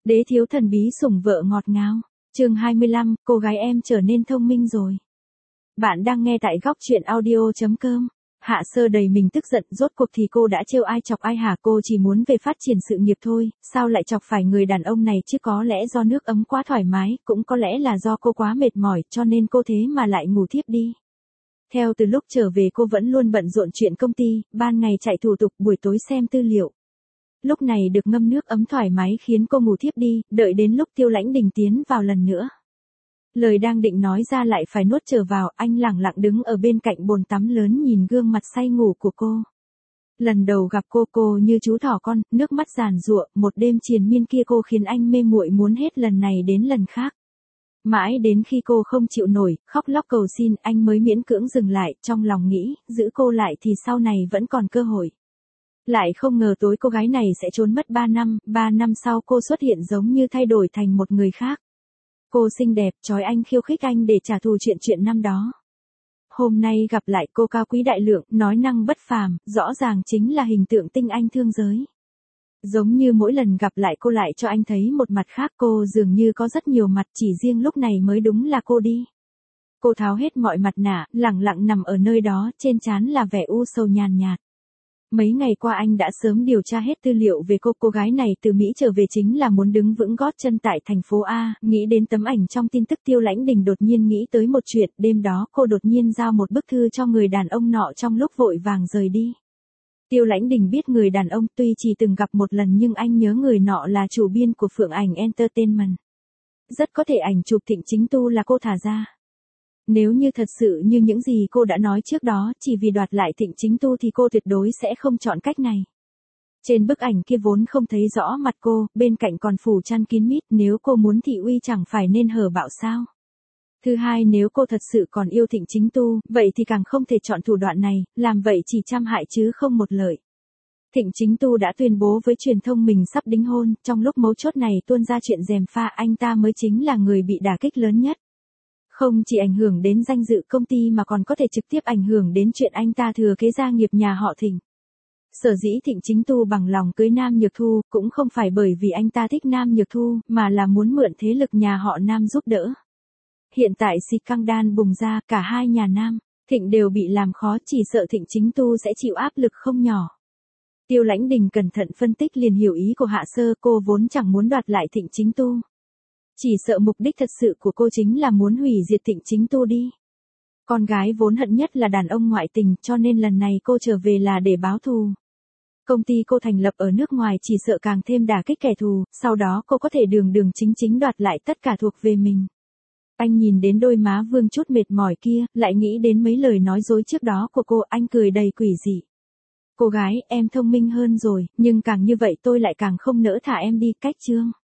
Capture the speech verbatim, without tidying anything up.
Đế thiếu thần bí sủng vợ ngọt ngào. Chương hai mươi lăm, cô gái em trở nên thông minh rồi. Bạn đang nghe tại góc truyện audio chấm com. Hạ Sơ đầy mình tức giận, rốt cuộc thì cô đã trêu ai chọc ai hả? Cô chỉ muốn về phát triển sự nghiệp thôi, sao lại chọc phải người đàn ông này chứ? Có lẽ do nước ấm quá thoải mái, cũng có lẽ là do cô quá mệt mỏi, cho nên cô thế mà lại ngủ thiếp đi. Theo từ lúc trở về cô vẫn luôn bận rộn chuyện công ty, ban ngày chạy thủ tục, buổi tối xem tư liệu. Lúc này được ngâm nước ấm thoải mái khiến cô ngủ thiếp đi, đợi đến lúc Tiêu Lãnh Đình tiến vào lần nữa. Lời đang định nói ra lại phải nuốt trở vào, anh lẳng lặng đứng ở bên cạnh bồn tắm lớn nhìn gương mặt say ngủ của cô. Lần đầu gặp cô cô như chú thỏ con, nước mắt giàn giụa, một đêm triền miên kia cô khiến anh mê muội muốn hết lần này đến lần khác. Mãi đến khi cô không chịu nổi, khóc lóc cầu xin, anh mới miễn cưỡng dừng lại, trong lòng nghĩ, giữ cô lại thì sau này vẫn còn cơ hội. Lại không ngờ tối cô gái này sẽ trốn mất ba năm, ba năm sau cô xuất hiện giống như thay đổi thành một người khác. Cô xinh đẹp, trói anh, khiêu khích anh để trả thù chuyện chuyện năm đó. Hôm nay gặp lại cô cao quý đại lượng, nói năng bất phàm, rõ ràng chính là hình tượng tinh anh thương giới. Giống như mỗi lần gặp lại cô lại cho anh thấy một mặt khác, cô dường như có rất nhiều mặt, chỉ riêng lúc này mới đúng là cô đi. Cô tháo hết mọi mặt nạ, lẳng lặng nằm ở nơi đó, trên trán là vẻ u sầu nhàn nhạt. Mấy ngày qua anh đã sớm điều tra hết tư liệu về cô, cô gái này từ Mỹ trở về chính là muốn đứng vững gót chân tại thành phố A, nghĩ đến tấm ảnh trong tin tức Tiêu Lãnh Đình đột nhiên nghĩ tới một chuyện, đêm đó cô đột nhiên giao một bức thư cho người đàn ông nọ trong lúc vội vàng rời đi. Tiêu Lãnh Đình biết người đàn ông, tuy chỉ từng gặp một lần nhưng anh nhớ người nọ là chủ biên của Phượng Ảnh Entertainment. Rất có thể ảnh chụp Thịnh Chính Tu là cô thả ra. Nếu như thật sự như những gì cô đã nói trước đó, chỉ vì đoạt lại Thịnh Chính Tu thì cô tuyệt đối sẽ không chọn cách này. Trên bức ảnh kia vốn không thấy rõ mặt cô, bên cạnh còn phủ chăn kín mít, nếu cô muốn thị uy chẳng phải nên hở bạo sao. Thứ hai, nếu cô thật sự còn yêu Thịnh Chính Tu, vậy thì càng không thể chọn thủ đoạn này, làm vậy chỉ trăm hại chứ không một lợi. Thịnh Chính Tu đã tuyên bố với truyền thông mình sắp đính hôn, trong lúc mấu chốt này tuôn ra chuyện gièm pha, anh ta mới chính là người bị đả kích lớn nhất. Không chỉ ảnh hưởng đến danh dự công ty mà còn có thể trực tiếp ảnh hưởng đến chuyện anh ta thừa kế gia nghiệp nhà họ Thịnh. Sở dĩ Thịnh Chính Tu bằng lòng cưới Nam Nhược Thu, cũng không phải bởi vì anh ta thích Nam Nhược Thu, mà là muốn mượn thế lực nhà họ Nam giúp đỡ. Hiện tại xì căng đan bùng ra, cả hai nhà Nam, Thịnh đều bị làm khó, chỉ sợ Thịnh Chính Tu sẽ chịu áp lực không nhỏ. Tiêu Lãnh Đình cẩn thận phân tích liền hiểu ý của Hạ Sơ, cô vốn chẳng muốn đoạt lại Thịnh Chính Tu. Chỉ sợ mục đích thật sự của cô chính là muốn hủy diệt Thịnh Chính Tu đi. Con gái vốn hận nhất là đàn ông ngoại tình, cho nên lần này cô trở về là để báo thù. Công ty cô thành lập ở nước ngoài chỉ sợ càng thêm đả kích kẻ thù, sau đó cô có thể đường đường chính chính đoạt lại tất cả thuộc về mình. Anh nhìn đến đôi má vương chút mệt mỏi kia, lại nghĩ đến mấy lời nói dối trước đó của cô, anh cười đầy quỷ dị. Cô gái, em thông minh hơn rồi, nhưng càng như vậy tôi lại càng không nỡ thả em đi, cách chương.